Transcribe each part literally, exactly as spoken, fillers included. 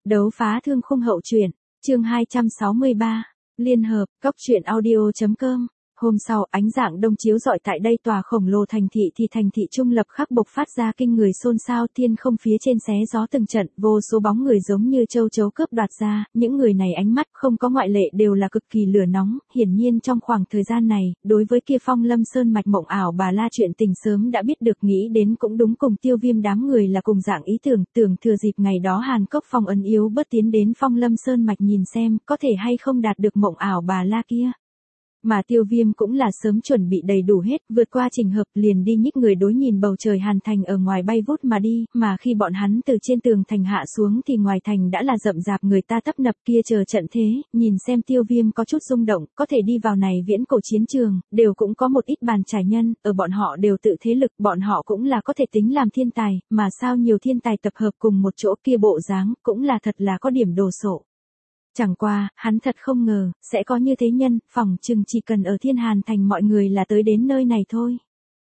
Đấu phá thương khung hậu truyện, chương hai trăm sáu mươi ba, liên hợp, cóc truyện audio.com. Hôm sau, ánh dạng đông chiếu rọi tại đây tòa khổng lồ thành thị thì thành thị trung lập khắc bộc phát ra kinh người xôn xao, thiên không phía trên xé gió từng trận, vô số bóng người giống như châu chấu cướp đoạt ra, những người này ánh mắt không có ngoại lệ đều là cực kỳ lửa nóng, hiển nhiên trong khoảng thời gian này, đối với kia Phong Lâm Sơn mạch mộng ảo bà la chuyện tình sớm đã biết được, nghĩ đến cũng đúng, cùng Tiêu Viêm đám người là cùng dạng ý tưởng, tưởng thừa dịp ngày đó Hàn Cốc Phong ấn yếu bớt tiến đến Phong Lâm Sơn mạch nhìn xem, có thể hay không đạt được mộng ảo bà la kia. Mà Tiêu Viêm cũng là sớm chuẩn bị đầy đủ hết, vượt qua trình hợp liền đi nhích người đối nhìn bầu trời Hàn Thành ở ngoài bay vút mà đi, mà khi bọn hắn từ trên tường thành hạ xuống thì ngoài thành đã là rậm rạp người ta tấp nập kia chờ trận thế, nhìn xem Tiêu Viêm có chút rung động, có thể đi vào này viễn cổ chiến trường, đều cũng có một ít bàn trải nhân, ở bọn họ đều tự thế lực, bọn họ cũng là có thể tính làm thiên tài, mà sao nhiều thiên tài tập hợp cùng một chỗ kia bộ dáng, cũng là thật là có điểm đồ sộ. Chẳng qua, hắn thật không ngờ, sẽ có như thế nhân, phỏng chừng chỉ cần ở Thiên Hàn Thành mọi người là tới đến nơi này thôi.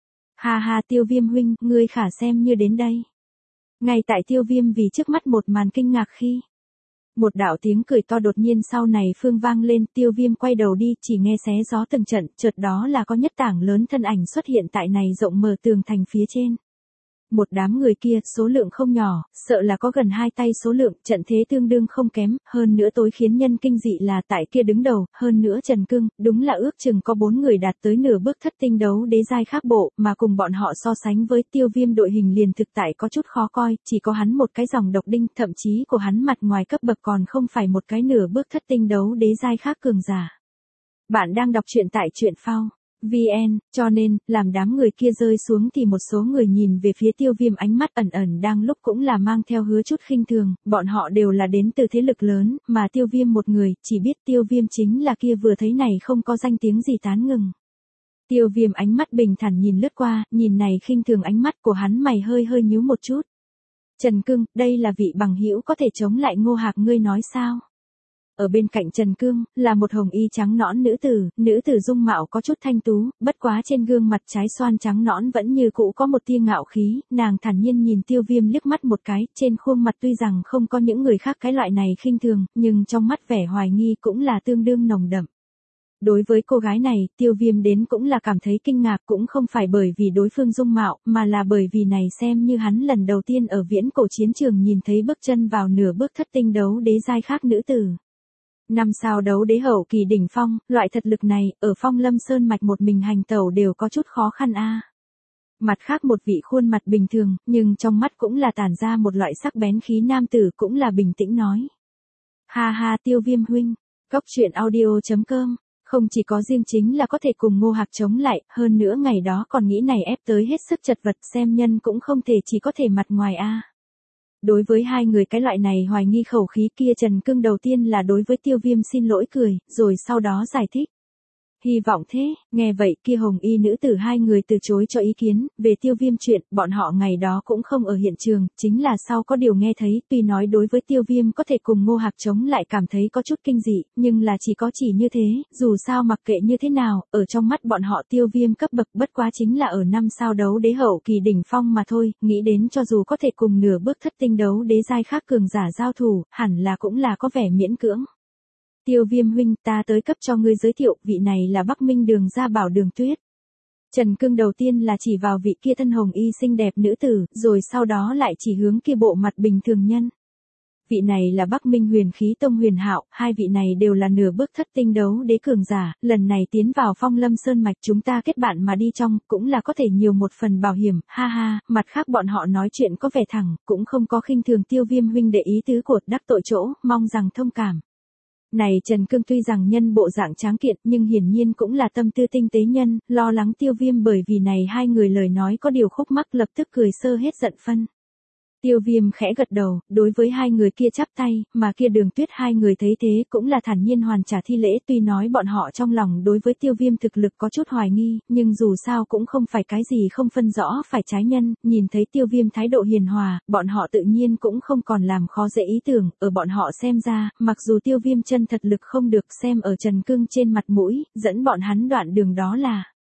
Ha ha Tiêu Viêm huynh, ngươi khả xem như đến đây. Ngay tại Tiêu Viêm vì trước mắt một màn kinh ngạc khi. Một đạo tiếng cười to đột nhiên sau này phương vang lên, Tiêu Viêm quay đầu đi, chỉ nghe xé gió từng trận, chợt đó là có nhất tảng lớn thân ảnh xuất hiện tại này rộng mở tường thành phía trên. Một đám người kia, số lượng không nhỏ, sợ là có gần hai tay số lượng, trận thế tương đương không kém, hơn nữa tối khiến nhân kinh dị là tại kia đứng đầu, hơn nữa Trần Cưng, đúng là ước chừng có bốn người đạt tới nửa bước thất tinh đấu đế giai khác bộ, mà cùng bọn họ so sánh với Tiêu Viêm đội hình liền thực tại có chút khó coi, chỉ có hắn một cái dòng độc đinh, thậm chí của hắn mặt ngoài cấp bậc còn không phải một cái nửa bước thất tinh đấu đế giai khác cường giả. Bạn đang đọc truyện tại truyện phao vê en, cho nên, làm đám người kia rơi xuống thì một số người nhìn về phía Tiêu Viêm ánh mắt ẩn ẩn đang lúc cũng là mang theo hứa chút khinh thường, bọn họ đều là đến từ thế lực lớn, mà Tiêu Viêm một người, chỉ biết Tiêu Viêm chính là kia vừa thấy này không có danh tiếng gì tán ngừng. Tiêu Viêm ánh mắt bình thản nhìn lướt qua, nhìn này khinh thường ánh mắt của hắn mày hơi hơi nhíu một chút. Trần Cưng, đây là vị bằng hữu có thể chống lại Ngô Hạc ngươi nói sao? Ở bên cạnh Trần Cương, là một hồng y trắng nõn nữ tử, nữ tử dung mạo có chút thanh tú, bất quá trên gương mặt trái xoan trắng nõn vẫn như cũ có một tia ngạo khí, nàng thản nhiên nhìn Tiêu Viêm liếc mắt một cái, trên khuôn mặt tuy rằng không có những người khác cái loại này khinh thường, nhưng trong mắt vẻ hoài nghi cũng là tương đương nồng đậm. Đối với cô gái này, Tiêu Viêm đến cũng là cảm thấy kinh ngạc, cũng không phải bởi vì đối phương dung mạo, mà là bởi vì này xem như hắn lần đầu tiên ở viễn cổ chiến trường nhìn thấy bước chân vào nửa bước thất tinh đấu đế giai khác nữ tử. Năm sao đấu đế hậu kỳ đỉnh phong, loại thật lực này, ở Phong Lâm Sơn mạch một mình hành tẩu đều có chút khó khăn a. Mặt khác một vị khuôn mặt bình thường, nhưng trong mắt cũng là tản ra một loại sắc bén khí nam tử cũng là bình tĩnh nói. Ha ha Tiêu Viêm huynh, cóc truyện audio.com, không chỉ có riêng chính là có thể cùng Ngô Hạc chống lại, hơn nữa ngày đó còn nghĩ này ép tới hết sức chật vật, xem nhân cũng không thể chỉ có thể mặt ngoài a. Đối với hai người cái loại này hoài nghi khẩu khí kia, Trần Cưng đầu tiên là đối với Tiêu Viêm xin lỗi cười, rồi sau đó giải thích. Hy vọng thế, nghe vậy kia hồng y nữ tử hai người từ chối cho ý kiến, về Tiêu Viêm chuyện, bọn họ ngày đó cũng không ở hiện trường, chính là sau có điều nghe thấy, tuy nói đối với Tiêu Viêm có thể cùng Ngô Hạc chống lại cảm thấy có chút kinh dị, nhưng là chỉ có chỉ như thế, dù sao mặc kệ như thế nào, ở trong mắt bọn họ Tiêu Viêm cấp bậc bất quá chính là ở năm sao đấu đế hậu kỳ đỉnh phong mà thôi, nghĩ đến cho dù có thể cùng nửa bước thất tinh đấu đế giai khác cường giả giao thủ, hẳn là cũng là có vẻ miễn cưỡng. Tiêu Viêm huynh, ta tới cấp cho ngươi giới thiệu, vị này là Bắc Minh Đường gia bảo Đường Tuyết. Trần Cưng đầu tiên là chỉ vào vị kia thân hồng y xinh đẹp nữ tử, rồi sau đó lại chỉ hướng kia bộ mặt bình thường nhân. Vị này là Bắc Minh Huyền Khí Tông Huyền Hạo, hai vị này đều là nửa bước thất tinh đấu đế cường giả, lần này tiến vào Phong Lâm Sơn mạch chúng ta kết bạn mà đi trong, cũng là có thể nhiều một phần bảo hiểm, ha ha, mặt khác bọn họ nói chuyện có vẻ thẳng, cũng không có khinh thường Tiêu Viêm huynh để ý tứ cột đắc tội chỗ, mong rằng thông cảm. Này Trần Cương tuy rằng nhân bộ dạng tráng kiện nhưng hiển nhiên cũng là tâm tư tinh tế nhân, lo lắng Tiêu Viêm bởi vì này hai người lời nói có điều khúc mắc lập tức cười sơ hết giận phân. Tiêu Viêm khẽ gật đầu, đối với hai người kia chắp tay, mà kia Đường Tuyết hai người thấy thế cũng là thản nhiên hoàn trả thi lễ, tuy nói bọn họ trong lòng đối với Tiêu Viêm thực lực có chút hoài nghi, nhưng dù sao cũng không phải cái gì không phân rõ phải trái nhân, nhìn thấy Tiêu Viêm thái độ hiền hòa, bọn họ tự nhiên cũng không còn làm khó dễ ý tưởng, ở bọn họ xem ra, mặc dù Tiêu Viêm chân thật lực không được xem ở Trần Cưng trên mặt mũi, dẫn bọn hắn đoạn đường đó là.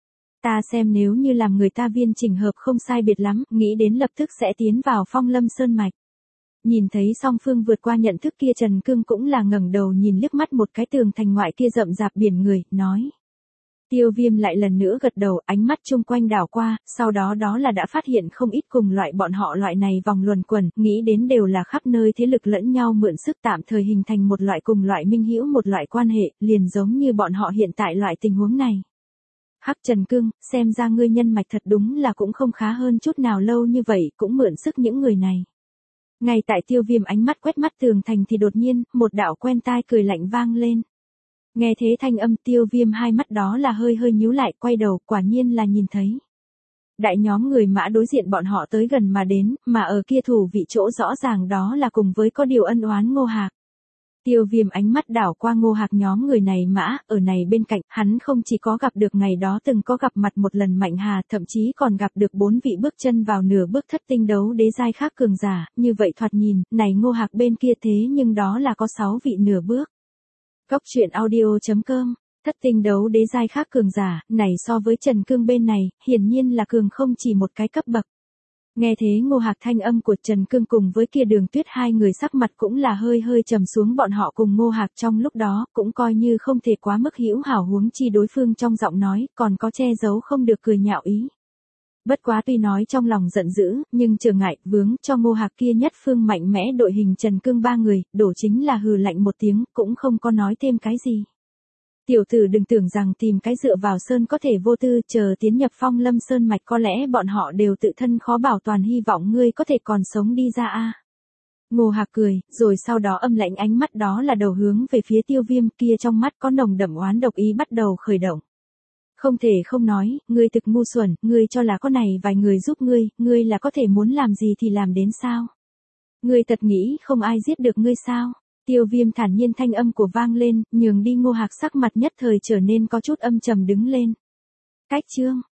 Ta xem nếu như làm người ta viên chỉnh hợp không sai biệt lắm, nghĩ đến lập tức sẽ tiến vào Phong Lâm Sơn mạch. Nhìn thấy song phương vượt qua nhận thức kia, Trần Cương cũng là ngẩng đầu nhìn liếc mắt một cái tường thành ngoại kia rậm rạp biển người, nói. Tiêu Viêm lại lần nữa gật đầu, ánh mắt chung quanh đảo qua, sau đó đó là đã phát hiện không ít cùng loại bọn họ loại này vòng luẩn quẩn, nghĩ đến đều là khắp nơi thế lực lẫn nhau mượn sức tạm thời hình thành một loại cùng loại minh hữu, một loại quan hệ, liền giống như bọn họ hiện tại loại tình huống này. Hắc Trần Cương, xem ra ngươi nhân mạch thật đúng là cũng không khá hơn chút nào, lâu như vậy cũng mượn sức những người này. Ngay tại Tiêu Viêm ánh mắt quét mắt tường thành thì đột nhiên, một đạo quen tai cười lạnh vang lên. Nghe thế thanh âm, Tiêu Viêm hai mắt đó là hơi hơi nhíu lại, quay đầu, quả nhiên là nhìn thấy. Đại nhóm người mã đối diện bọn họ tới gần mà đến, mà ở kia thủ vị chỗ rõ ràng đó là cùng với có điều ân oán Ngô Hạc. Tiêu Viêm ánh mắt đảo qua Ngô Hạc nhóm người này mã, ở này bên cạnh, hắn không chỉ có gặp được ngày đó từng có gặp mặt một lần Mạnh Hà, thậm chí còn gặp được bốn vị bước chân vào nửa bước thất tinh đấu đế giai khác cường giả, như vậy thoạt nhìn, này Ngô Hạc bên kia thế nhưng đó là có sáu vị nửa bước. Góc truyện audio chấm com, thất tinh đấu đế giai khác cường giả, này so với Trần Cương bên này, hiển nhiên là cường không chỉ một cái cấp bậc. Nghe thế Ngô Hạc thanh âm của Trần Cương cùng với kia Đường Tuyết, hai người sắc mặt cũng là hơi hơi trầm xuống, bọn họ cùng Ngô Hạc trong lúc đó cũng coi như không thể quá mức hữu hảo, huống chi đối phương trong giọng nói còn có che giấu không được cười nhạo ý. Bất quá tuy nói trong lòng giận dữ, nhưng trở ngại vướng cho Ngô Hạc kia nhất phương mạnh mẽ đội hình Trần Cương ba người, đổ chính là hừ lạnh một tiếng, cũng không có nói thêm cái gì. Tiểu tử đừng tưởng rằng tìm cái dựa vào sơn có thể vô tư, chờ tiến nhập Phong Lâm Sơn mạch có lẽ bọn họ đều tự thân khó bảo toàn, hy vọng ngươi có thể còn sống đi ra a. Ngô Hạc cười, rồi sau đó âm lãnh ánh mắt đó là đầu hướng về phía Tiêu Viêm, kia trong mắt có nồng đậm oán độc ý bắt đầu khởi động. Không thể không nói, ngươi thực ngu xuẩn, ngươi cho là có này vài người giúp ngươi, ngươi là có thể muốn làm gì thì làm đến sao? Ngươi thật nghĩ không ai giết được ngươi sao? Tiêu Viêm thản nhiên thanh âm của vang lên, nhường đi Ngô Hạc sắc mặt nhất thời trở nên có chút âm trầm đứng lên. Cách chương